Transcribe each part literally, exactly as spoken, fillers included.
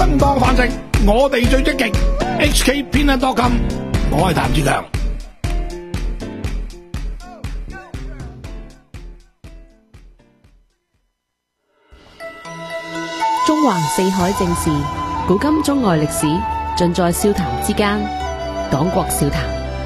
正當飯食，我哋最積極。H K 偏得多金，我係譚志強。 中環四海正事，古今中外歷史，盡在笑談之間。講國笑談。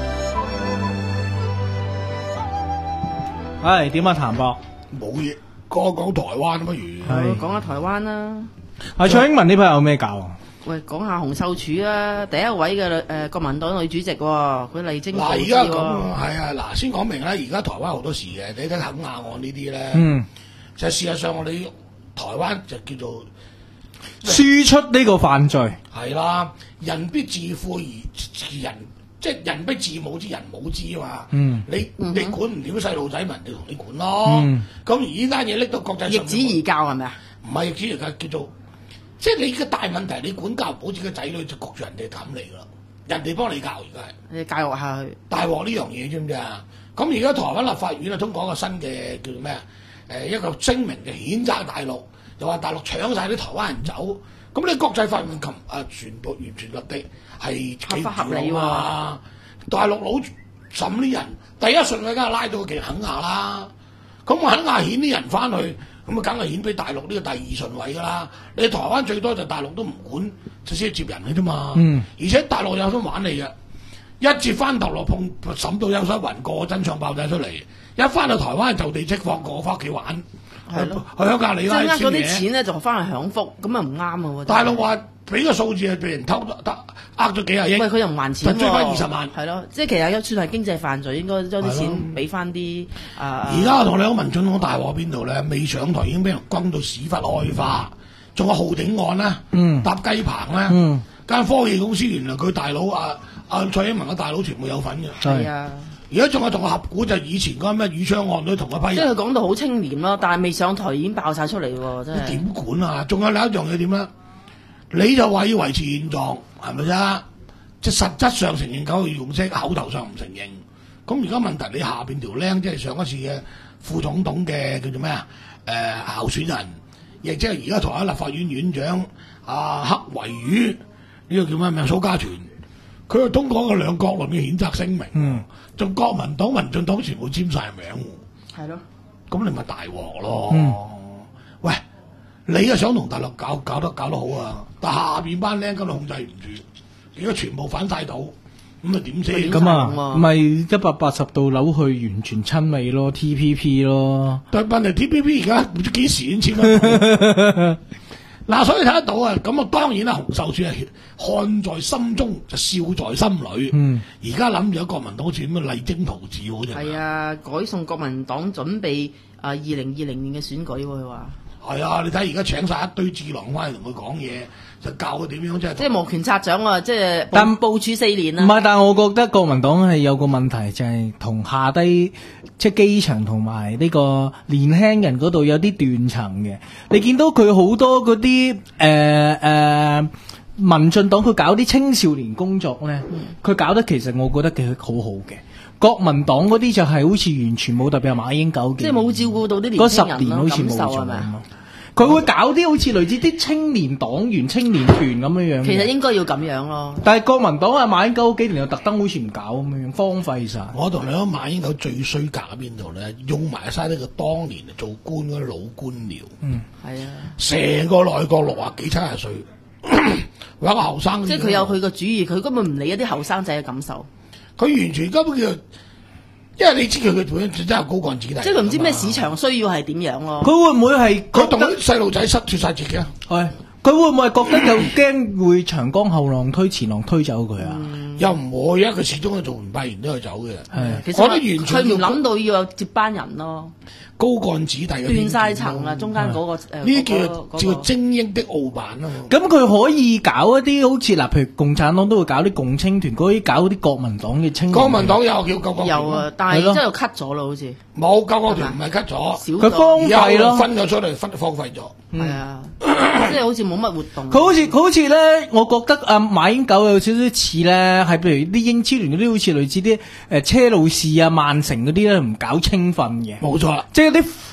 唉，點啊，譚博？ 冇嘢，講講台灣不如。 係講下台灣啦。 阿蔡英文呢排有咩搞啊？ 喂，講下洪秀柱啊，第一位嘅誒、呃、國民黨女主席喎、哦，佢麗晶。 嗱，而家咁係啊，嗱，先講明啦，而家台灣好多事嘅，你睇肯亞案呢啲咧， 嗯， 就事實上我哋台灣就叫做輸出呢個犯罪係啦，人必自負而人，即係人必自侮之人冇之啊嘛。嗯，你你管唔掂細路仔，民哋同你管咯。咁、嗯、而呢單嘢拎到國際上， 易子而教係咪啊？唔係易子而教，叫做即係你嘅大問題，你管教唔好自己仔女，就焗住人哋氹你噶啦，人哋幫你教而家係。 你教育下去。大鑊呢樣嘢知唔知啊？咁而家台灣立法院啊通過一個新嘅叫做咩啊？誒一個聲明嘅譴責大陸。又話大陸搶晒啲台灣人走，咁你國際法院琴啊全部完全落地係合法合理喎、啊。 大陸佬審啲人，第一順位梗係拉到其肯亞啦。咁肯亞遣啲人翻去，咁啊梗係遣俾大陸呢個第二順位噶啦。你台灣最多就大陸都唔管，就先接人嘅啫嘛。嗯。而且大陸有心玩你嘅，一接翻頭落碰審到有手雲過真相爆晒出嚟，一翻到台灣就地釋放過翻屋企玩。係咯，去香格里拉即係嗰啲錢咧，就翻去享福，咁啊唔啱啊喎！ 大陸話俾個數字係俾人偷得呃咗幾廿億， 喂佢又唔還錢喎， 追翻二十萬， 係咯，即係其實一算係經濟犯罪，應該將啲錢俾翻啲啊！ 而家我同你講民進黨大鑊邊度咧？未上台已經俾人轟到屎忽開花，仲有浩鼎案啦，嗯，搭雞棚啦，嗯，間科技公司原來佢大佬啊啊蔡英文嘅大佬全部有份嘅， 係啊。 而家仲有同個合股就以前嗰咩宇昌案都同一批人， 即係佢講到好清廉咯，但係未上台已經爆晒出嚟喎，真係。 點管啊？仲有另一樣嘢點咧？你就話要維持現狀，係咪啫？即係實質上承認九二共識，口頭上唔承認。咁而家問題你下邊條僆，即係上一次嘅副總統嘅叫做咩啊？誒、呃、候選人，亦即係而家台灣立法院院長阿黑維瑜，呢、呢個叫咩名？蘇家全。佢又通過個兩國論嘅譴責聲明，仲、嗯、國民黨、民進黨全部簽晒名， 係咯， 咁你咪大鑊咯、嗯？喂，你又想同大陸搞搞得搞得好啊？但下邊班僆根本控制唔住，而家全部反晒到，咁啊點先？ 咁啊，咪一百八十度扭去完全親美咯 ，T P P 咯。 但問題 T P P 而家唔知幾時先簽啊？嗱，所以睇得到啊，咁啊當然啦，洪秀柱係看在心中就笑在心裏。嗯，而家諗住國民黨好似咁嘅勵精圖治好似。 係啊，改送國民黨準備啊二零二零年嘅選舉喎，佢話。 係啊，你睇而家請晒一堆智囊翻嚟同佢講嘢，就教佢點樣即係。 即係摩拳擦掌啊！即係但部署四年啊。 唔係，但係我覺得國民黨係有個問題，就係、是、同下低即係基層同埋呢個年輕人嗰度有啲斷層嘅。你見到佢好多嗰啲誒誒民進黨，佢搞啲青少年工作咧，佢、嗯、搞得其實我覺得幾好好嘅。國民黨嗰啲就係好似完全冇，特別係馬英九嘅， 即係冇照顧到啲年輕人咯，感受係咪？ 佢會搞啲好似類似啲青年黨員、青年團咁樣樣。 其實應該要咁樣咯。 但係國民黨啊，馬英九幾年又特登好似唔搞咁樣，荒廢晒。 我同你講，馬英九最衰格喺邊度咧？用埋晒呢個當年做官嗰啲老官僚。嗯，係啊。成個內閣六啊幾七十歲，有個後生。 即係佢有佢個主意，佢根本唔理一啲後生仔嘅感受。 佢完全根本叫。因為你知佢佢本身真係高幹子弟， 即係佢唔知咩市場需要係點樣咯。 佢會唔會係佢同啲細路仔失脱晒節嘅？ 係佢會唔會係覺得又驚會長江後浪推前浪推走佢啊？ 嗯、又唔會，因為佢始終都做完八年都係走嘅。係， 其實我覺得完全佢唔諗到要有接班人咯。 高幹子弟嘅斷晒層啊！中間嗰、那個誒， 呢啲叫叫精英的傲慢啊！ 咁佢可以搞一啲好似嗱，譬如共產黨都會搞啲共青團，可以搞啲國民黨嘅青。 國民黨有叫救國團， 有啊，但係真係又 cut 咗咯，好似冇救國團唔係 cut 咗， 佢荒廢咯， 分咗出嚟，分荒廢咗。 係啊，即係好似冇乜活動。 佢好似佢好似咧，我覺得阿馬英九有少少似咧，係譬如啲英超聯嗰啲，好似類似啲誒車路士啊、曼城嗰啲咧，唔搞青訓嘅。 冇錯啦， 即係啲。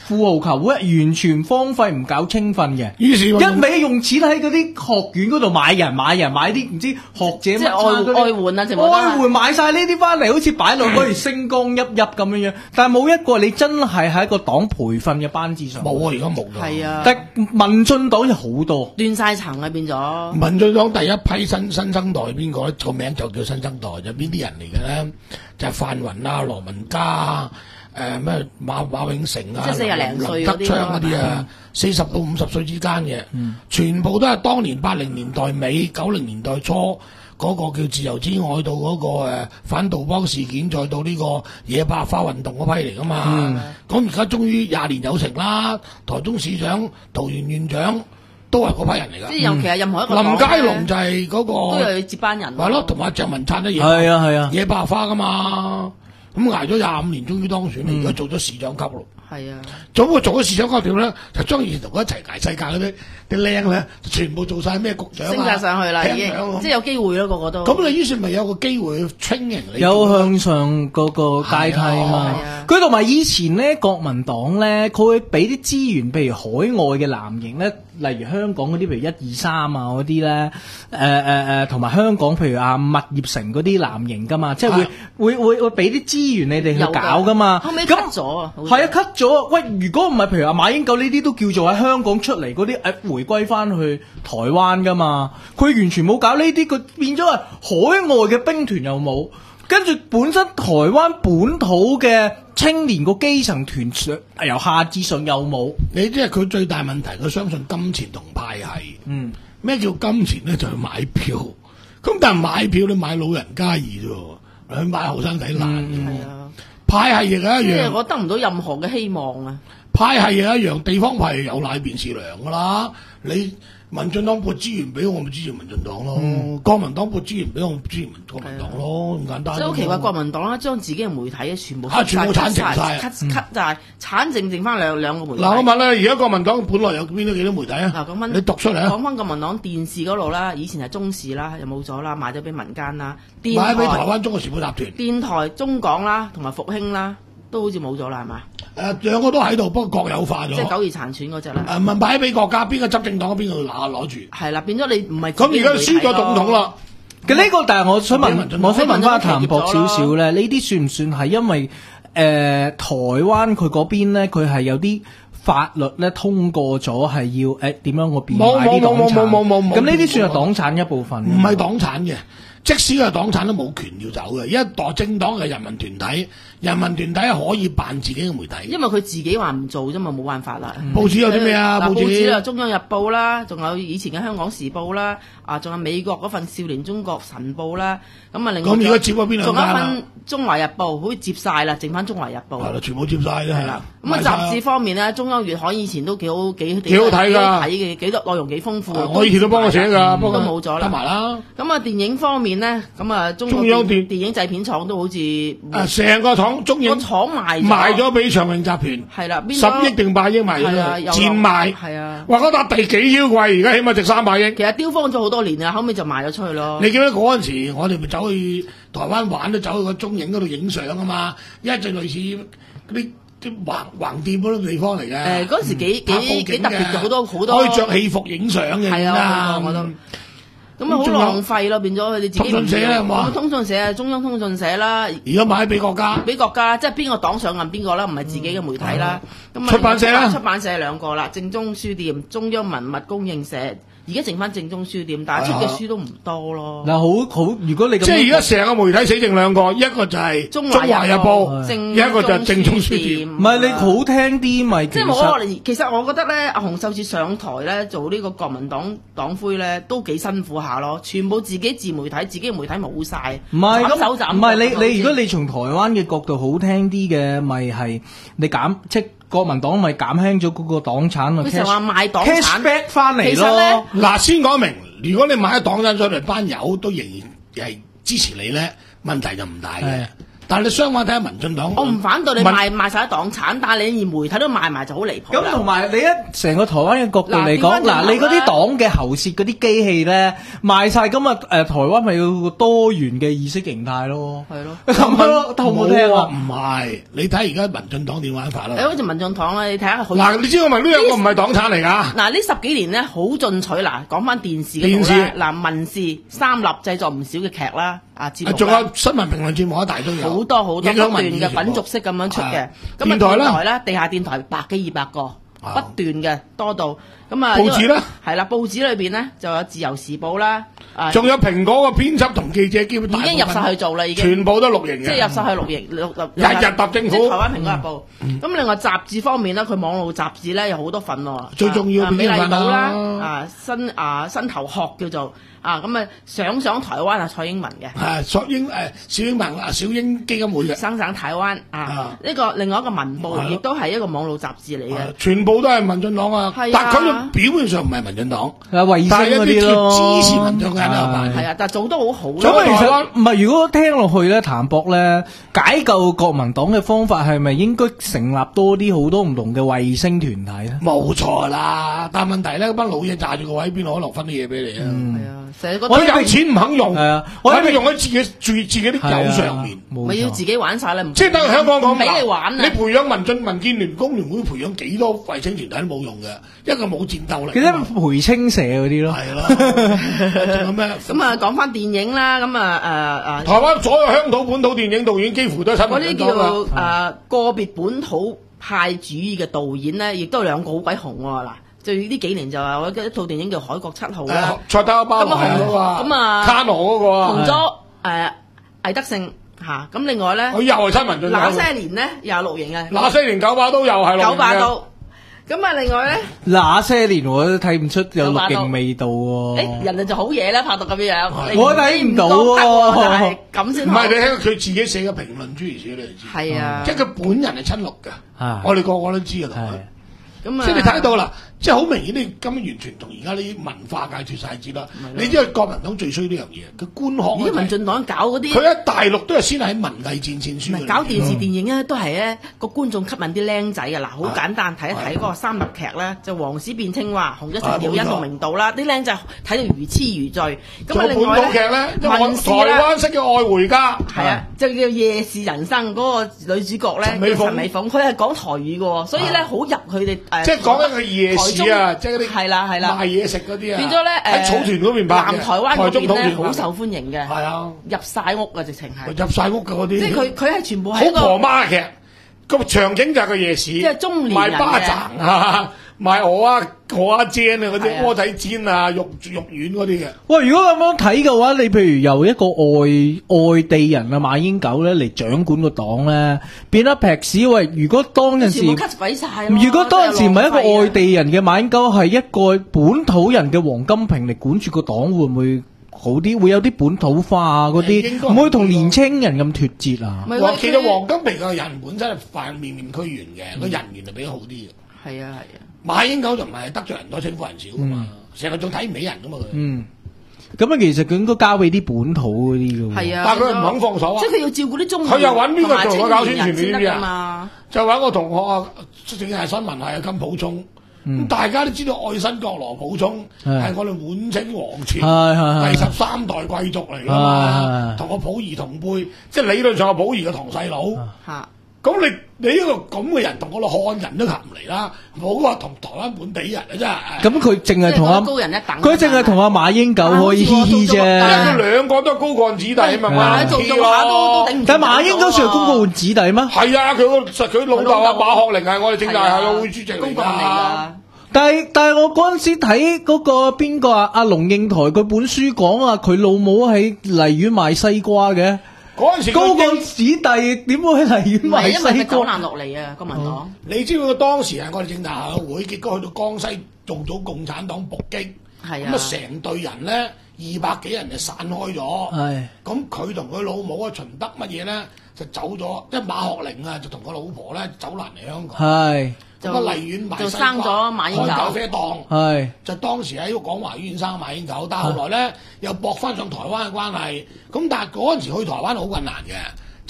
富豪球會完全荒廢，唔搞青訓嘅， 於是一味用錢喺嗰啲學院嗰度買人買人買啲唔知學者乜即係外嗰啲外援啊，全部都係外援買晒呢啲翻嚟，好似擺落嗰條星光熠熠咁樣樣，但係冇一個你真係喺一個黨培訓嘅班子上。 冇啊，而家冇㗎。 係啊， 但民進黨就好多， 亂晒層啊變咗。 民進黨第一批新新生代邊個咧？個名就叫新生代，就邊啲人嚟嘅咧？就係范雲啊、羅文嘉啊、誒咩馬馬永成啊、 即係四廿零歲嗰啲林德昌嗰啲啊，四十到五十歲之間嘅，嗯、全部都係當年八零年代尾、九零年代初嗰、那個叫自由之愛到嗰、那個、呃、反杜邦事件，再到呢個野百合花運動嗰批嚟噶嘛。咁而家終於廿年有成啦，台中市長、桃園縣長。都係嗰批人嚟㗎， 即係尤其係任何一個林佳龍就係嗰、那個都有接班人， 係咯，同埋鄭文燦一樣， 係啊係啊， 野百合花㗎嘛，咁捱咗廿五年，終於當選，而家、嗯、做咗市長級咯。 係啊， 做個做咗市長級點咧，就將以前同佢一齊捱世界嗰啲啲僆咧，全部做晒咩局長、啊、 升晒上去啦，已經即係有機會咯，個個都。 咁你於是咪有個機會去 training 你？ 有向上嗰個階梯啊嘛。佢同埋以前咧，國民黨咧，佢會俾啲資源，譬如海外嘅藍營咧，例如香港嗰啲，譬如一二三啊嗰啲咧，誒誒誒，同埋香港譬如啊物業城嗰啲藍營噶嘛，即係會會會會俾啲資源你哋去搞噶嘛。 後尾 cut 咗啊， 係啊 cut 咗啊！喂，如果唔係譬如阿馬英九呢啲都叫做喺香港出嚟嗰啲誒回歸翻去台灣噶嘛，佢完全冇搞呢啲，佢變咗係海外嘅兵團又冇。跟住本身台灣本土嘅青年個基層團上由下至上又冇， 你即係佢最大問題，佢相信金錢同派系。嗯，咩叫金錢咧？就係買票。咁但係買票你買老人家易啫，你買後生仔難。係啊，派系亦係一樣。 我得唔到任何嘅希望啊！ 派系亦一樣，地方派系有奶便是娘噶啦。你民進黨撥資源俾我，咪支持民進黨咯；嗯、國民黨撥資源俾我，支持國民黨咯，咁簡單。 即係好奇怪，國民黨啦，將自己嘅媒體全部嚇全部剷淨晒 cut cut 曬，剷淨剩翻兩兩個媒體。 嗱，我問啦，而家國民黨本來有邊度幾多媒體啊？ 嗱，講翻你讀出嚟啊！ 講翻國民黨電視嗰度啦，以前係中視啦，又冇咗啦，賣咗俾民間啦。電賣俾台灣中國時報集團。 電台中港啦，同埋復興啦，都好似冇咗啦，係嘛？ 誒兩個都喺度，不過國有化咗。 即係久而殘喘嗰只啦。 誒唔係擺俾國家，邊個執政黨邊個攞攞住？ 係啦，變咗你唔係。 咁而家輸咗總統啦。 咁呢個，但係我想問，我想問翻譚博少少咧，呢啲算唔算係因為誒、呃、台灣佢嗰邊咧，佢係有啲法律咧通過咗係要誒點樣個變賣啲黨產？ 冇冇冇冇冇冇。 咁呢啲算係黨產一部分。 唔係黨產嘅。即使係黨產都冇權要走嘅，一代政黨係人民團體，人民團體係可以辦自己嘅媒體。 因為佢自己話唔做啫嘛，冇辦法啦。 嗯、報紙有啲咩啊？ 報紙報有中央日報啦，仲有以前嘅香港時報啦，啊，仲有美國嗰份少年中國晨報啦，咁啊，另外咁而家接咗邊兩間？ 仲有一份中華日報，好似接晒啦，剩翻中華日報。 係啦，全部接晒啦。係啦。 咁啊，雜誌方面咧，中央月刊以前都幾好幾幾好睇㗎， 睇嘅幾多內容幾豐富。 我以前都幫我寫㗎，不過都冇咗啦。 得埋啦。 咁啊，電影方面咧，咁啊。中央電電影製片廠都好似誒， 成個廠中影個廠賣賣咗俾長榮集團， 係啦， 十億定八億賣咗，賤賣， 係啊， 話嗰笪地幾妖貴，而家起碼值三百億。 其實雕荒咗好多年啦，後尾就賣咗出去咯。 你記得嗰陣時，我哋咪走去台灣玩，都走去個中影嗰度影相啊嘛，一隻類似嗰啲啲橫橫店嗰啲地方嚟嘅。 誒，嗰陣時幾幾幾特別嘅，好多好多可以着戲服影相嘅， 係啊，我都。咁啊，好浪費咯，變咗佢哋自己。通訊社咧，係嘛？ 通訊社啊，中央通訊社啦。 而家買俾國家， 俾國家，即係邊個黨上任邊個啦，唔係自己嘅媒體啦。咁啊， 出版社啦， 出版社兩個啦，正宗書店、中央文物供應社。而家剩翻正宗書店，但係出嘅書都唔多咯。 嗱，好好，如果你咁即係而家成個媒體死剩兩個，一個就係中華日報，一個就係正宗書店。 唔係你好聽啲咪？ 即係我其實我覺得咧，阿洪秀柱上台咧做呢個國民黨黨魁咧，都幾辛苦下咯。全部自己自媒體，自己嘅媒體冇晒。 唔係咁手斬。 唔係你你如果你從台灣嘅角度好聽啲嘅，咪係你減即。國民黨咪減輕咗嗰個黨產啊！ 佢成日話賣黨產 cashback 翻嚟咯。 嗱，先講明，如果你買咗黨產出嚟，班友都仍然係支持你咧，問題就唔大嘅。 但係你相反睇下民進黨， 我唔反對你民賣賣曬啲黨產，但係你連媒體都賣埋就好離譜啦。 咁同埋你一成個台灣嘅角度嚟講， 嗱調返轉嗱頭你嗰啲黨嘅喉舌嗰啲機器咧賣晒，咁啊誒台灣咪有個多元嘅意識形態咯。 係咯。 咁咯，好唔好聽啊？ 冇唔係，你睇而家民進黨點玩法啦？ 你好似民進黨啦，你睇下佢嗱，你知我民都有個唔係黨產嚟㗎。 嗱呢十幾年咧好進取，嗱講翻電視嗰電視度咧，嗱民視三立製作唔少嘅劇啦，啊節目仲啦有新聞評論節目一大堆有， 好多好多不影響斷民意全部嘅品族式咁樣出嘅係。 咁啊電台呢電台咧，地下電台百幾二百個， 啊不斷嘅多到咁啊。 報紙呢係啦，報紙裏邊咧就有自由時報啦，啊仲有蘋果個編輯同記者基本已經入晒去做啦，已經全部都錄影嘅， 即係入晒去錄影錄錄日日答政府即係台灣蘋果日報。咁另外雜誌方面咧，佢網絡雜誌咧有好多份喎。 最重要啊美麗邊一份啊島啦，啊新啊新頭殼叫做啊咁啊上上台灣啊蔡英文嘅。 係索英誒小英文啊小英基金會嘅， 生省台灣啊啊！ 呢個另外一個文報， 係咯亦都係一個網絡雜誌嚟嘅。 全部都係民進黨啊， 係啊但佢哋表面上唔係民進黨， 啊衛星但係一嗰啲啲咯， 支持民進黨嘅人都有辦。 係啊，但係做得好好咁咯。 咁其台灣實唔係，如果聽落去咧，譚博咧解救國民黨嘅方法係咪應該成立多啲好多唔同嘅衛星團體咧？ 冇錯啦，但問題咧，班老嘢炸住個位，邊度可能分啲嘢俾你啊？ 係啊，成日覺我得有錢唔肯用， 係啊我我係用喺自己住自己啲友上面。 冇錯咪要自己玩晒啦，唔即係等香港講唔俾你玩啊！ 你培養民進、民建聯、工聯會培養幾多衛星團體都冇用嘅，一個冇戰鬥力。 其實培青社嗰啲咯， 係咯，仲有咩？ 咁啊，講翻電影啦，咁啊誒誒， 台灣所有鄉土本土電影導演幾乎都係親嗰啲叫民進黨㗎。 做誒個別本土派主義嘅導演咧，亦都有兩個好鬼紅喎嗱。就呢幾年就話我一套電影叫《海角七號》啦， 誒蔡德巴咁啊紅嗰個啊， 咁啊卡羅嗰個啊， 紅咗誒魏德勝嚇，咁另外咧佢又係親民進黨。 那些年咧又有錄影嘅， 那些年九把刀又係九把嘅。 刀。咁啊，另外咧， 那些年我都睇唔出有錄影味道喎。 誒人哋就好嘢啦，拍到咁樣樣，你我睇唔到你覺得喎喎但係咁先好唔係你睇佢自己寫嘅評論諸如此類，你就知。 係啊， 即係佢本人係親綠嘅， 啊我哋個個都知㗎啦。 係咁啊， 即係你睇得到啦，即係好明顯，你根本完全同而家啲文化界脱晒節啦。你知道國民黨最衰呢樣嘢，佢官腔而家民進黨搞嗰啲。 佢喺大陸都係先喺文藝戰線唔輸嘅。 係搞電視電影咧，都係咧個觀眾吸引啲僆仔嘅嗱，好簡單睇一睇嗰個三立劇咧，就黃史變青蛙、紅咗陳曉欣同明道啦，啲僆仔睇到如痴如醉。咁啊， 仲有本另外土劇咧，因為民視台啦， 灣式嘅愛回家， 係啊，就叫夜市人生嗰個女主角咧， 陳美鳳叫陳美鳳，佢係講台語嘅喎，所以咧好入佢哋誒。 即係講緊個夜市啊，即係嗰啲係啦係啦賣嘢食嗰啲啊， 變咗咧喺草屯嗰邊拍嘅南台灣嗰台中土邊咧屯好受歡迎嘅， 係啊， 入晒屋啊，直情係。 入晒屋嘅嗰啲， 即係佢佢係全部好喺一個婆媽劇，個場景就係個夜市， 即係中年人嘅賣巴掌啊，賣鵝啊鵝啊煎啊嗰係啊啲蚵仔煎啊肉肉丸嗰啲嘅。 喂，如果咁樣睇嘅話，你譬如由一個外外地人啊馬英九咧嚟掌管個黨咧，變得劈屎喂！如果當陣時， 全部 cut 鬼晒咯。 如果當陣時唔係一個外地， 地人嘅馬英九，係一個本土人嘅黃金平嚟管住個黨，會唔會好啲？會有啲本土化啊嗰應該啲，唔會同年青人咁脱節啊？ 咪黃其實黃金平嘅人本身係塊面面俱圓嘅，個人緣就比較好啲嘅。 係啊係啊。 馬英九就唔係得罪人多，稱呼人少噶嘛，成日仲睇唔起人噶嘛佢。 嗯，咁啊，其實佢應該交俾啲本土嗰啲嘅喎。 係啊， 但係佢唔肯放手啊即係佢要照顧啲中年佢又揾邊個做佢搞宣傳同埋青年人先得㗎你知唔知啊嘛？ 就揾個同學啊，正係新聞系啊金普聰。咁大家都知道愛新覺羅普聰係係我哋滿清皇朝係係係第十三代貴族嚟㗎係係嘛， 係同個溥儀同輩，即係理論上個溥儀嘅堂細佬。 嚇， 咁你你呢個咁嘅人同我哋漢人都合唔嚟啦，冇話同台灣本地人啊真係。 咁佢淨係同阿即係高人一等。 佢淨係同阿馬英九可以嘻嘻啫。 因為佢兩個都係高幹子弟啊嘛， 係馬做做下都都頂唔住。 但馬英九算係公告子弟咩？ 係啊，佢個實佢老豆啊佢老豆馬學齡係我哋政大校係啊會主席嚟公幹嚟㗎。 㗎。 但係但係我嗰陣時睇嗰個邊個啊？阿龍應台佢本書講啊，佢老母喺荔園賣西瓜嘅。 嗰陣時高個幹子弟點會喺荔園唔係賣因為西瓜？ 佢走難落嚟啊，國民黨。 你知道佢當時係我哋政大校會，結果去到江西做咗共產黨伏擊， 係啊咁啊成隊人咧二百幾人就散開咗。 係咁佢同佢老母啊秦德乜嘢咧就走咗，即係馬學齡啊就同個老婆咧走難嚟香港。 係咁啊荔園賣就西瓜生咗馬英九開咖啡檔。 係就當時喺廣華醫院生馬英九，但係後來咧又駁翻上台灣嘅關係，咁但係嗰陣時去台灣好困難嘅，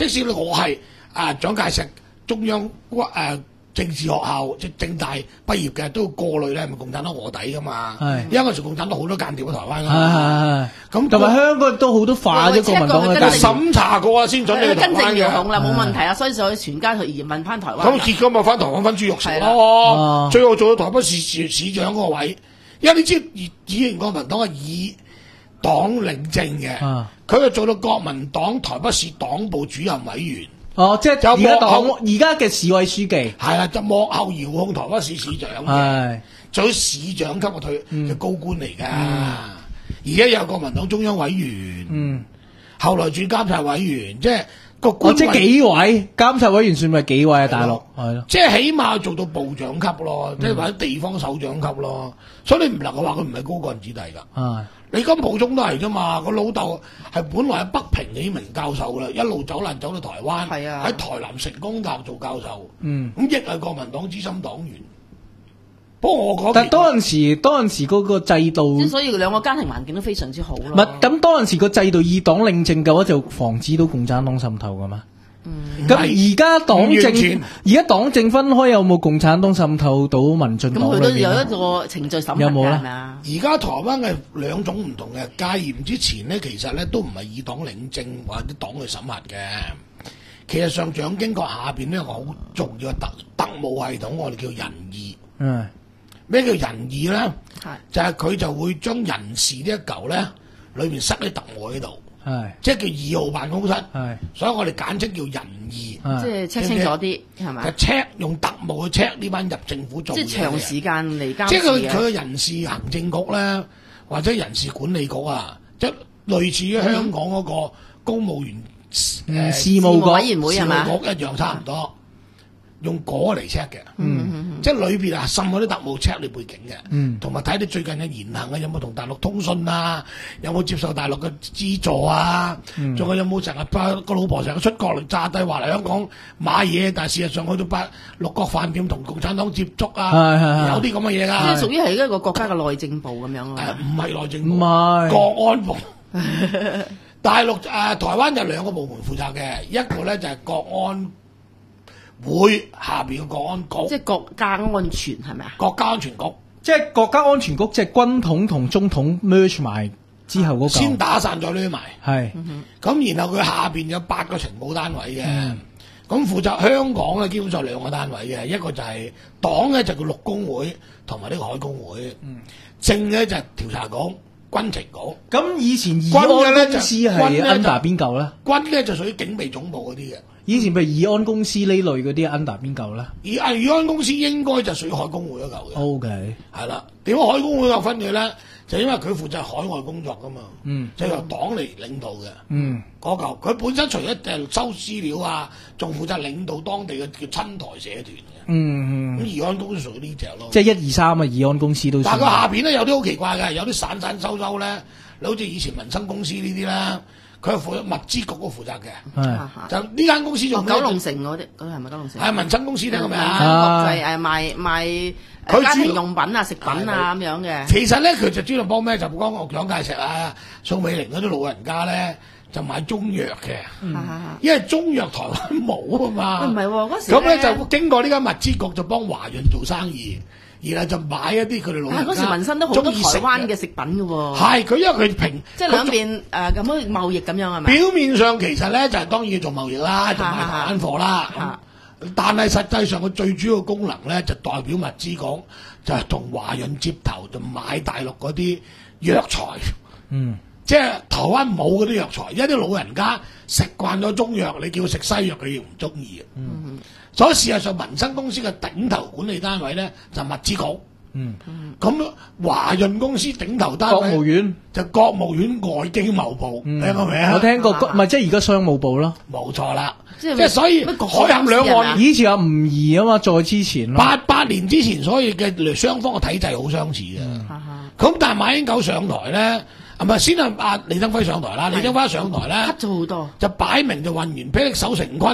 即使我係啊蔣介石中央誒、呃、政治學校即政大畢業嘅，都過濾咧係咪共產黨卧底噶嘛？ 係因為嗰時共產黨好多間諜喺台灣㗎係嘛。 係咁同埋香港都好多化咗國民黨嘅喂間諜。 審查過啊，先準你去台跟正灣嘅。 遙控啦，冇問題啊，所以就全家去移民翻台灣咁啦。 結果咪翻台灣分豬肉食係咯啦， 最後做到台北市市市長嗰個位，因為你知以以前國民黨係以黨領政嘅， 啊佢就做到國民黨台北市黨部主任委員， 哦，即係就而家黨幕後而家嘅市委書記。 係啦，就幕後遙控台北市市長嘅， 係做到市長級嘅退嗯嘅高官嚟㗎，而家有國民黨中央委員， 嗯， 後來轉監察委員，即係個哦， 官位即係幾位監察委員算咪幾位啊？大陸係咯。 即係起碼做到部長級咯， 嗯即係或者地方首長級咯，所以你唔能夠話佢唔係高幹子弟㗎。 係你金普中都係啫嘛，個老豆係本來喺北平起名教授啦，一路走難走到台灣， 係啊喺台南成功大學做教授， 嗯。 咁亦係國民黨資深黨員。不過我講， 但係當陣時，當陣時嗰個制度， 即係所以兩個家庭環境都非常之好咯。 唔係咁當陣時個制度以黨領政嘅話，就防止到共產黨滲透噶嘛。 嗯， 咁而家黨唔完全政，而家黨政分開有冇共產黨滲透到民進咁佢都黨裏邊啊？ 有一個程序審核㗎， 有冇呢係咪啊？ 而家台灣嘅兩種唔同嘅戒嚴之前呢，其實咧都唔係以黨領政或者黨去審核嘅。其實上蔣經國下邊呢有個好重要嘅特特務系統，我哋叫人義。 嗯， 咩叫人義咧？ 係就係佢就會將人事呢一嚿咧，裏邊塞啲特務喺度， 係即係叫二號辦公室。 係所以我哋簡稱叫人義。 即係係 check 清楚啲，係就咪？ check 用特務去 check 呢班入政府做嘢嘅即係長時間嚟監即係佢視嘅。 佢嘅人事行政局咧，或者人事管理局啊，即係類似於香港嗰個公務員誒、 嗯呃事務局委員會係嘛事務局一樣差唔多，用嗰個嚟 check 嘅。 嗯嗯即係裏邊啊，滲嗰啲特務 check 你背景嘅， 嗯同埋睇你最近嘅言行啊，有冇同大陸通訊啊，有冇接受大陸嘅資助啊， 嗯仲有有冇成日把個老婆成日出國嚟炸低話嚟香港買嘢，但係事實上去到八六角飯店同共產黨接觸啊， 係係係有啲咁嘅嘢即係㗎， 屬於係一個國家嘅內政部咁樣誒啊。 唔係內政部唔係國安部。大陸誒、呃、台灣有兩個部門負責嘅，一個咧就係、國安會下邊嘅國安局， 即係國家安全係咪啊？ 國家安全局。 即係國家安全局，即係軍統同中統 merge 埋之後嗰先個打散再攣埋， 係咁然後佢下邊有八個情報單位嘅， 嗯咁負責香港咧基本上兩個單位嘅，一個就係黨咧就叫陸工會同埋呢個海工會，政咧就係調查局、軍情局， 咁以前義軍嘅咧就安公司係軍咧就 under 邊嚿咧？ 軍咧就屬於警備總部嗰啲嘅， 以前譬如義安公司呢類嗰啲 under 邊嚿咧而阿宇安公司應該就屬於海工會嗰嚿嘅， ？O K， 係啦，點解海工會有分嘅咧？就因為佢負責海外工作噶嘛， 嗯就由黨嚟領導嘅。 嗯嗰嚿佢本身除咗誒收資料啊，仲負責領導當地嘅叫親台社團嘅。 嗯嗯， 咁義安公司屬於呢只咯。 即係一二三啊，義安公司都算但係佢下邊咧有啲好奇怪嘅，有啲散散收收咧，你好似以前民生公司呢啲啦，佢係負責物資局嗰個負責嘅。 係就呢間公司哦仲咩九龍城嗰啲，嗰啲係咪九龍城？ 係民生公司聽過未民啊？ 啊生國際誒賣賣佢主要誒家庭用品啊、食品啊咁樣嘅。 其實咧，佢就專門幫咩？就幫我蔣介石啊、宋美齡嗰啲老人家咧，就買中藥嘅， 啊因為中藥台灣冇啊嘛。 喂唔係喎，嗰時咁咧就經過呢間物資局就幫華潤做生意，然後就買一啲佢哋老人家啊嗰時民生都好多台鍾意食灣嘅食品嘅喎。 係佢因為佢平即係兩邊誒咁樣貿易咁樣係咪？ 表面上其實咧就係當然要做貿易啦，就賣台灣貨啦。 嚇咁但係實際上佢最主要嘅功能咧就代表物資局就係同華潤接頭，就買大陸嗰啲藥材。 嗯即係台灣冇嗰啲藥材，因為啲老人家食慣咗中藥，你叫佢食西藥，佢亦唔中意嘅。 嗯所以事實上，民生公司嘅頂頭管理單位咧就物資局。 嗯， 咁華潤公司頂頭單國位務院就國務院外經貿部， 嗯聽過未啊？ 我聽過， 啊唔係即係而家商務部咯。 冇錯啦， 即係即係所以乜國海峽兩公司人啊岸以前有吳儀啊嘛，再之前咯。 八八年之前，所以嘅雙方嘅體制好相似嘅。 哈哈咁但係馬英九上台咧，係咪先係阿李登輝上台啦？李登輝上台咧黑。咗好多。 就擺明就混完霹靂守成軍，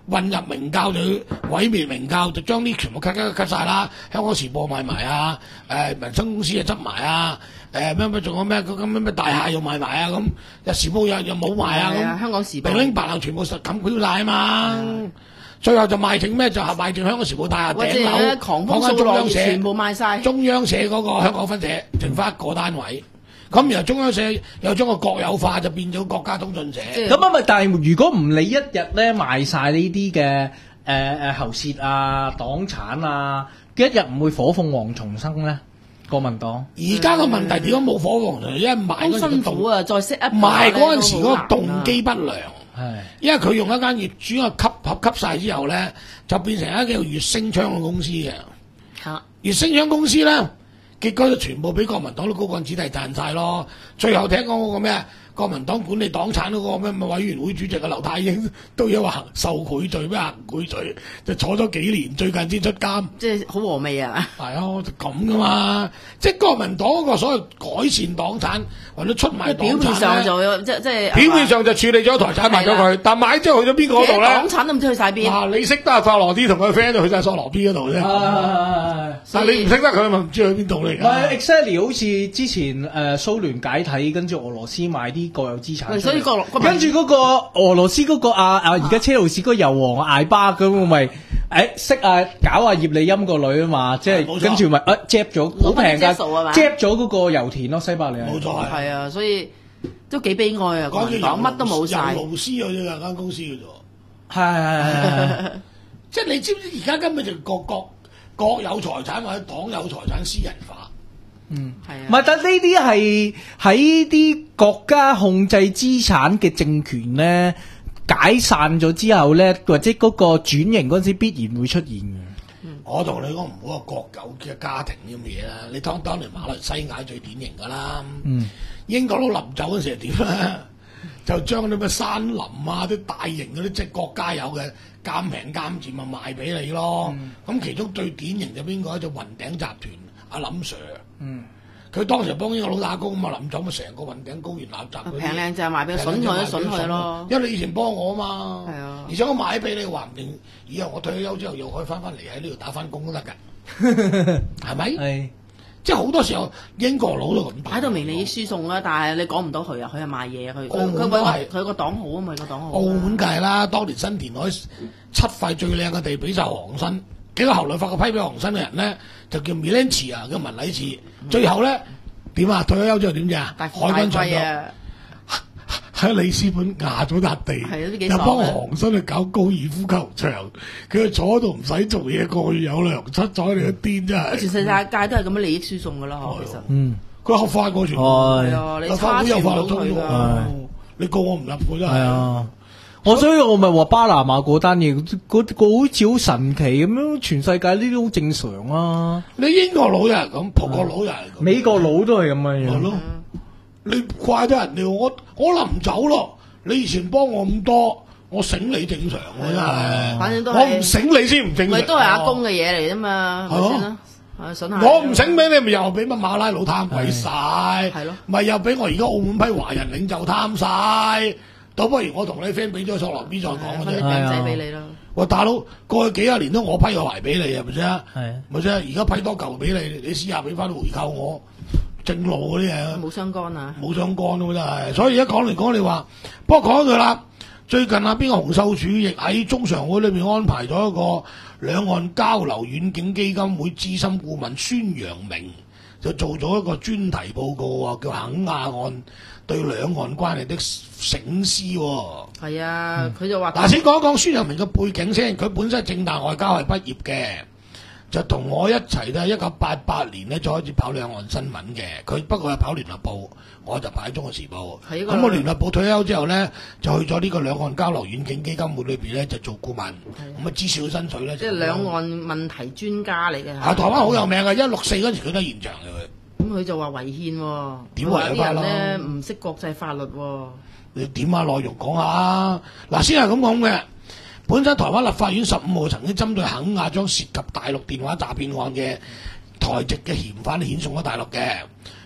混入明教就毀滅明教，就將啲全部 cut cut cut 曬啦。香港時報買埋啊，誒民生公司又執埋啊，誒咩咩仲有咩咁咩咩大廈又買埋啊，咁日時報又又冇賣啊，咁香港時報零零八樓全部實冚佢曬啊嘛。最後就賣剩咩？就係賣剩香港時報大廈頂樓， 狂講緊中央社， 全部賣晒。 中央社嗰個香港分社，剩翻一個單位。咁然後中央社又將個國有化，就變咗國家通訊社。 咁啊咪，但係如果唔理一日咧賣晒呢啲嘅誒誒喉舌啊、黨產啊，一日唔會火鳳凰重生咧？國民黨而家個問題點解冇火鳳凰？因為賣嗰陣辛苦啊，再識一賣嗰陣時嗰個動機不良。 係， 因為佢用一間業主嘅吸合吸晒之後咧，就變成一間叫月星槍嘅公司嘅。 嚇！ 月星槍公司咧，結果就全部俾國民黨啲高幹子弟賺晒咯。最後聽講嗰個咩？國民黨管理黨產嗰個咩咩委員會主席嘅劉太英都有話受賄罪咩行賄罪，就坐咗幾年，最近先出監。 即係好和味啊！ 係啊，咁噶嘛，即係國民黨嗰個所謂改善黨產或者出賣黨產表面上就即即係表面上就處理咗台產賣咗佢，但買之後去咗邊個度咧？ 黨產都唔知去晒邊。 啊，你識得阿索羅 D 同佢 friend 都去晒索羅 B 嗰度啫。但係你唔識得佢，咪唔知去邊度嚟㗎？ 唔係 exactly 好似之前誒蘇聯解體，跟住俄羅斯買啲國有資產， 所以國跟住嗰個俄羅斯嗰個啊啊而家車路士嗰個油王艾巴咁，咪誒識啊搞阿葉利欽個女啊嘛，即係跟住咪誒接咗好平㗎，接咗嗰個油田咯，西伯利亞。 冇錯係啊，所以都幾悲哀啊！國民黨乜都冇晒， 油勞斯嗰啫間公司嘅啫。 係係係， 即係你知唔知而家根本就國國國有財產或者黨有財產私人化。 嗯， 係啊， 唔係，但呢啲係喺啲國家控制資產嘅政權咧解散咗之後咧，或者嗰個轉型嗰陣時必然會出現嘅。 嗯、我同你講唔好話國有嘅家庭咁嘅嘢啦，你當當年馬來西亞最典型㗎啦。嗯，英國佬臨走嗰時係點咧？就將啲咩山林啊、啲大型嗰啲即係國家有嘅監平監賤咪賣俾你咯。咁、嗯、其中最典型就邊個咧？就雲頂集團阿林 Sir。嗯，佢當時幫英國佬打工啊嘛，臨走咪成個雲頂高原垃圾嗰啲平靚就賣俾佢，筍佢都筍佢咯。 因為你以前幫我啊嘛， 係啊， 而且我買俾你話唔定，以後我退休之後又可以翻翻嚟喺呢度打翻工都得㗎，係咪？係。即係好多時候英國佬都咁擺到明利益輸送啦，但係你講唔到佢啊，佢係賣嘢，佢佢佢佢佢個黨好啊嘛，個黨好。 澳門梗係啦，當年新填海七塊最靚嘅地俾晒黃新，幾個後來發個批俾黃新嘅人咧，就叫 Milenci 啊，叫文禮次。最後咧點啊？退咗休之後點啫？海軍長咗喺里斯本壓咗笪地，又幫黃新去搞高爾夫球場，佢坐喺度唔使做嘢，個月有糧出，咗你個癲真係。全世界都係咁樣利益輸送噶啦，其實。 嗯， 佢合法過全部。 係啊，你差全部都佢㗎。 你告我唔入嘅真係。 係啊，我所以我咪話巴拿馬嗰單嘢，嗰個好似好神奇咁樣，全世界呢啲好正常啊。 你英國佬又係咁，葡國佬又係咁， 美國佬都係咁嘅樣。 你怪得人哋，我我臨走咯。你以前幫我咁多，我醒你正常喎，真係。 反正都我唔醒你先唔正常。 咪都係阿公嘅嘢嚟啫嘛，係咯。 我唔醒俾你，咪又俾乜馬拉佬貪鬼晒， 係咯。 咪又俾我而家澳門批華人領袖貪晒。倒不如我同你 friend 俾咗索羅 B 再講嘅啫。 分啲仔俾你咯。 喂，大佬，過去幾廿年都我批個懷俾你，係咪先？ 係。 咪先？而家批多嚿俾你，你試下俾翻回扣我。正路嗰啲嘢， 冇相干啊！ 冇相干咯，真係。所以而家講嚟講，你話，不過講一句啦，最近啊，邊個洪秀柱亦喺中常會裏面安排咗一個兩岸交流遠景基金會資深顧問孫陽明，就做咗一個專題報告啊，叫肯亞案對兩岸關係的省思。 係啊，佢、嗯、就話。 嗱，先講一講孫陽明嘅背景先，佢本身係政大外交系畢業嘅。就同我一齊咧，一九八八年咧就開始跑兩岸新聞嘅。佢不過係跑聯合報，我就跑喺《中國時報》。咁我聯合報退休之後咧，就去咗呢個兩岸交流遠景基金會裏邊咧，就做顧問。咁啊，知少薪水咧。即係兩岸問題專家嚟嘅。 啊，台灣好有名嘅，一六四嗰陣時佢都係現場嘅佢。 咁佢就話違憲喎。 點違法咯？咧唔識國際法律喎。 你點啊？內容講下。嗱，先係咁講嘅。本身台灣立法院十五號曾經針對肯亞將涉及大陸電話詐騙案嘅台籍嘅嫌犯遣送咗大陸嘅，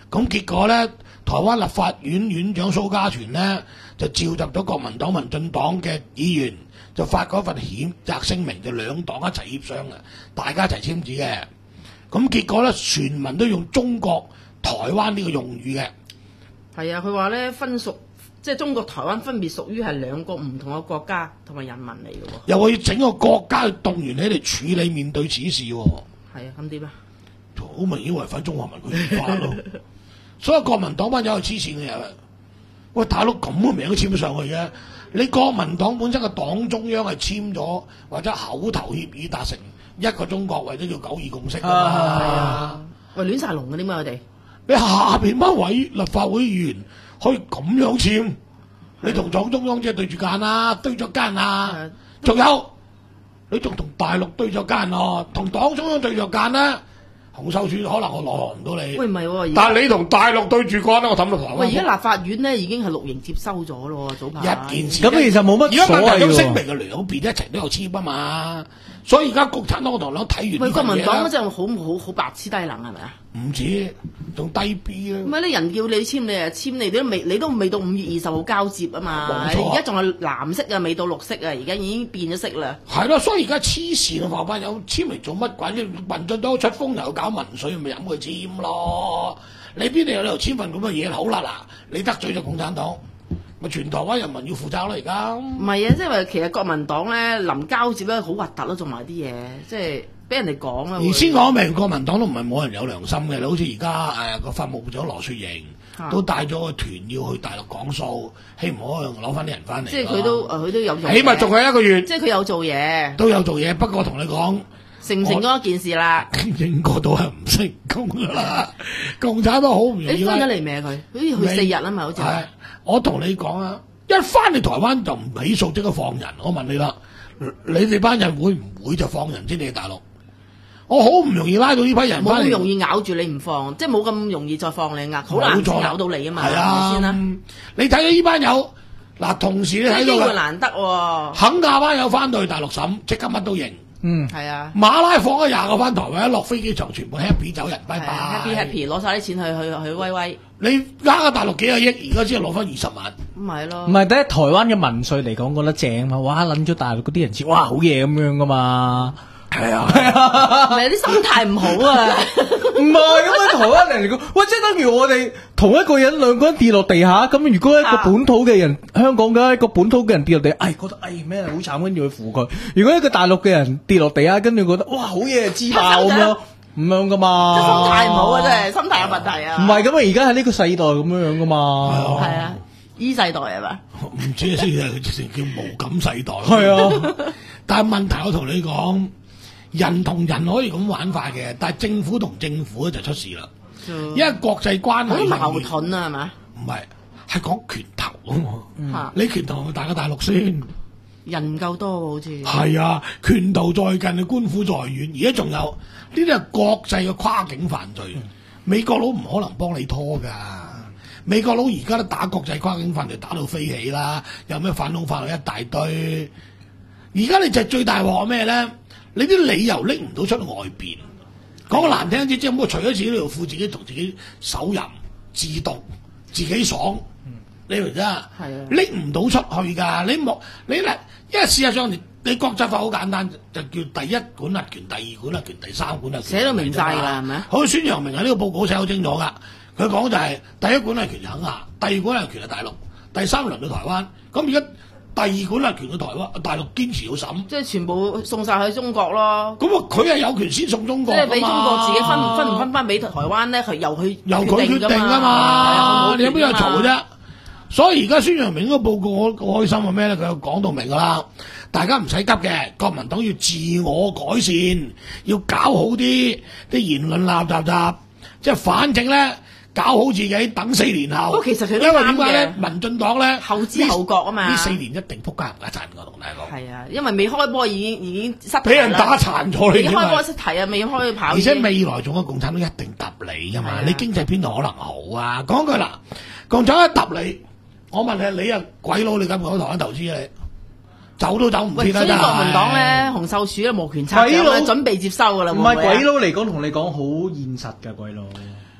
咁結果咧，台灣立法院院長蘇家全咧就召集咗國民黨、民進黨嘅議員，就發嗰份譴責聲明，就兩黨一齊協商嘅，大家一齊簽字嘅。咁結果咧，全民都用中國台灣呢個用語嘅。 係啊，佢話咧分屬即係中國台灣分別屬於係兩個唔同嘅國家同埋人民嚟嘅喎。 又話要整個國家去動員起嚟處理面對此事喎。 係啊，咁點啊？ 好明顯違反中華民國憲法咯。所以國民黨班友係黐線嘅人。喂，大佬咁嘅名都簽咗上去嘅，你國民黨本身嘅黨中央係簽咗或者口頭協議達成一個中國或者叫九二共識㗎嘛。 啊、喂，亂晒龍嘅點解佢哋？ 你下邊班委立法會議員可以咁樣簽，你同黨中央即係對住間啊，對咗間啊，仲有你仲同大陸對咗間啊，同黨中央對咗間啦。洪秀柱可能我落唔到你， 喂唔係喎， 但係你同大陸對住幹咧，我氹到台灣。 喂，而家立法院咧已經係綠營接收咗咯，早排一件事。 咁其實冇乜所謂喎。 而家問題聲明嘅兩邊一齊都有簽啊嘛，所以而家國產黨同黨睇完。 喂，國民黨嗰陣好好好白痴低能係咪啊？ 唔止，仲低 B 啦。 唔係啲人叫你簽，你啊簽，你都未，你都未到五月二十號交接啊嘛。而家仲係藍色啊，未到綠色啊，而家已經變咗色啦。 係咯，所以而家黐線啊！話班友簽嚟做乜鬼？民進黨出風又搞民粹，咪飲佢簽咯。你邊度有理由簽份咁嘅嘢？好啦，嗱，你得罪咗共產黨，咪全台灣人民要負責啦！而家唔係啊，即係話其實國民黨咧臨交接咧好核突咯，做埋啲嘢，即係俾人哋講啊。 而先講明，國民黨都唔係冇人有良心嘅。你好似而家誒個法務部長羅雪瑩、啊、都帶咗個團要去大陸講數，希望可以攞翻啲人翻嚟。 即係佢都誒，佢都有做。 起碼仲係一個月。 即係佢有做嘢。 都有做嘢，不過同你講。 成唔成功一件事啦？ 應該都係唔成功噶啦，共產黨好唔容易。 你翻咗嚟未？佢好似去四日啊嘛，好似。 係，我同你講啊，一翻嚟台灣就唔起訴，即刻放人。我問你啦，你哋班人會唔會就放人先？你大陸，我好唔容易拉到呢批人翻嚟， 冇咁容易咬住你唔放，即係冇咁容易再放你呃，好難咬到你啊嘛。 係啊， 先啦。 你睇到呢班友嗱，同時你睇到機會難得喎。 肯亞班友翻到去大陸審，即刻乜都認。 嗯， 係啊， 馬拉放咗廿個翻台灣，一落飛機場全部 happy 走人，拜拜 happy happy 攞晒啲錢去去去威威。 你呃個大陸幾個億，而家先係攞翻二十萬， 咁咪咯。 唔係，第一台灣嘅民粹嚟講覺得正嘛，哇撚咗大陸嗰啲人知，哇好嘢咁樣噶嘛。 係啊，係啊， 唔係啲心態唔好啊。 唔係咁樣，台灣人嚟講，喂，即係等於我哋同一個人兩個人跌落地下，咁如果一個本土嘅人，啊、香港嘅一個本土嘅人跌落地，哎，覺得哎咩好慘，跟住去扶佢。如果一個大陸嘅人跌落地下，跟住覺得哇好嘢，支爆咁樣，咁樣噶嘛。 即係心態唔好啊，真係心態有問題啊。唔係咁啊，而家係呢個世代咁樣樣噶嘛。 係啊，依世代係嘛？ 唔知先係叫無感世代。 係啊， 但係問題我同你講。人同人可以咁玩法嘅，但係政府同政府咧就出事啦。嗯、因為國際關係好矛盾啊，係嘛？ 唔係，係講拳頭啊嘛。 嗯、 你拳頭大過大陸先， 人唔夠多喎，好似係啊，拳頭再近，官府再遠。而家仲有呢啲係國際嘅跨境犯罪，嗯、美國佬唔可能幫你拖㗎。美國佬而家都打國際跨境犯罪打到飛起啦，有咩反恐法律一大堆。而家你就最大鑊咩咧？你啲理由拎唔到出外邊，講個難聽啲，即係咁，除咗自己呢條褲，自己同自己手淫、自毒、自己爽，嗯、你明唔明啊？係啊，拎唔到出去㗎。你莫你嗱，因為事實上你你國際法好簡單，就叫第一管轄權、第二管轄權、第三管轄權， 寫到明晒㗎，係咪啊？ 好，孫陽明喺呢個報告寫好清楚㗎。佢講就係、是、第一管轄權係肯亞，第二管轄權係大陸，第三輪到台灣。咁而家第二管轄權嘅台灣，大陸堅持要審， 即係全部送晒去中國咯。 咁啊，佢係有權先送中國， 即係俾中國自己分分唔分翻俾台灣咧，佢由佢由佢決定㗎嘛。你有邊有嘈啫？所以而家孫陽明嗰個報告，我好開心係咩咧？佢有講到明㗎啦，大家唔使急嘅，國民黨要自我改善，要搞好啲啲言論垃雜雜，即係反正咧。搞好自己，等四年後。 其實佢因為點解咧？民進黨咧後知後覺啊嘛。 呢四年一定撲街唔家賺，我同大家講。 係啊，因為未開波已經已經失俾人打殘咗你。 未開波失題啊，未開跑。 而且未來仲有共產黨一定揼你㗎嘛？你經濟邊度可能好啊？講句啦，共產黨一揼你，我問你，你啊鬼佬，你敢唔敢去台灣投資啊？你走都走唔切啦！ 所以國民黨咧，洪秀柱咧無權插掌咧，準備接收㗎啦。 唔係鬼佬嚟講，同你講好現實㗎，鬼佬。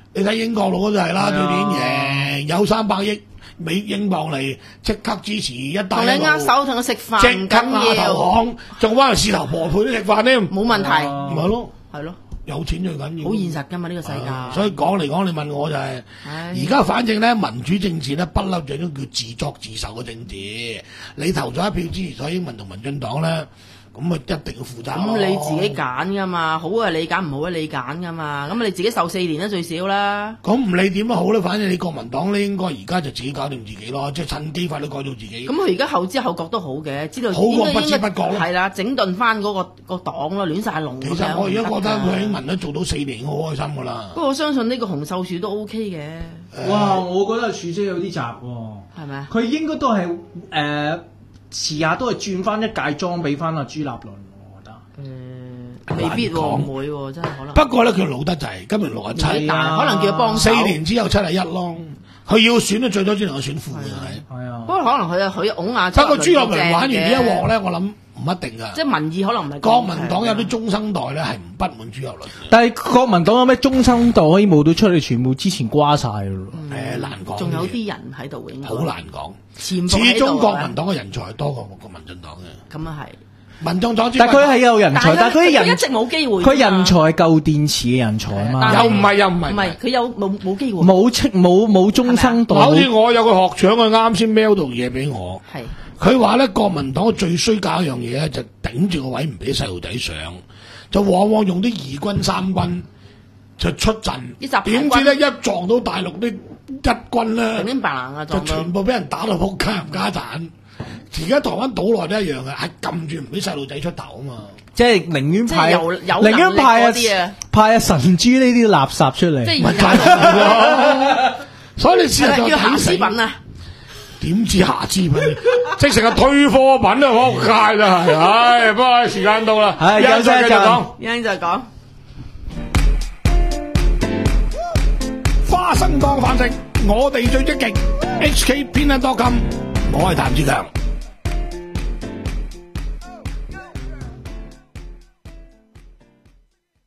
你睇英國佬嗰就係啦， 係啊最典贏有三百億美英鎊嚟，即刻支持一帶同你一路， 握手同佢食飯唔即刻亞投緊要， 行，仲翻去市頭婆陪你食飯添， 冇問題， 啊咪係咯， 係咯， 有錢最緊要， 好現實㗎嘛呢個世界。 啊所以講嚟講，你問我就係唉而家反正咧民主政治咧不嬲就係種叫自作自受嘅政治，你投咗一票支持咗英文同民進黨咧，咁啊一定要負責咯。 咁你自己揀噶嘛，好啊你揀，唔好啊你揀噶嘛，咁你自己受四年啦最少啦。 咁唔理點都好咧，反正你國民黨咧應該而家就自己搞掂自己咯，即係趁機快啲改造自己。 咁佢而家後知後覺都好嘅，知道好過不知應該應該不覺咯係啦，整頓翻嗰個個黨咯，亂晒龍咁樣。 其實我而家覺得唔㗎佢英文都做到四年，好開心噶啦不。過我相信呢個洪秀柱都 O K 嘅， 哇！我覺得處姐有啲雜喎， 係咪啊？ 佢應該都係誒、呃、遲下都係轉翻一屆裝俾翻阿朱立倫，我覺得。 誒，未必喎， 難講唔會喎，真係可能。 不過咧，佢老得滯，今年六十七， 年紀大，可能叫佢幫四手。 年之後七十一咯。佢要選咧，最多只能夠選副嘅係。 係啊不，過可能佢佢擁亞不過朱立倫玩完呢呢一鑊咧，我諗唔一定噶。 即係民意可能唔係咁國民黨有強啲中生代咧係唔不滿朱立倫嘅。 但係國民黨有咩中生代可以冒到出嚟？全部之前瓜晒咯。 誒難講， 仲有啲人喺度嘅應該好難講。 潛始伏喺度啊終國民黨嘅人才多過國民進黨嘅。 咁啊係。 民眾黨之但係佢係有人才，但係佢啲人佢一直冇機會㗎嘛。 佢人才夠電池嘅人才啊嘛， 但係又唔係又唔係唔係佢有冇冇機會？ 冇戚冇冇中生代， 好似我有個學長，佢啱先 mail 到嘢俾我。 係佢話咧，國民黨最衰搞一樣嘢咧，就頂住個位唔俾細路仔上，就往往用啲二軍三軍就出陣啲雜牌軍， 點知咧一撞到大陸啲一軍咧平，平白冷啊， 就撞到全部俾人打到仆街冚家產。而家台灣島內都一樣嘅，係撳住唔俾細路仔出頭啊嘛。 即係寧願派即係有有寧願派能力嗰啲啊派阿神珠呢啲垃圾出嚟， 即係咪就而家係咯所以你試下就係啦叫瑕睇死疵品啊！ 點知瑕疵品？即成係退貨品啊！仆街啦，係，唉，不過時間到啦， 係一陣休息一陣再繼續講。 一陣就講。 花生當飯食，我哋最積極。H K 偏撚多金，我係譚志強。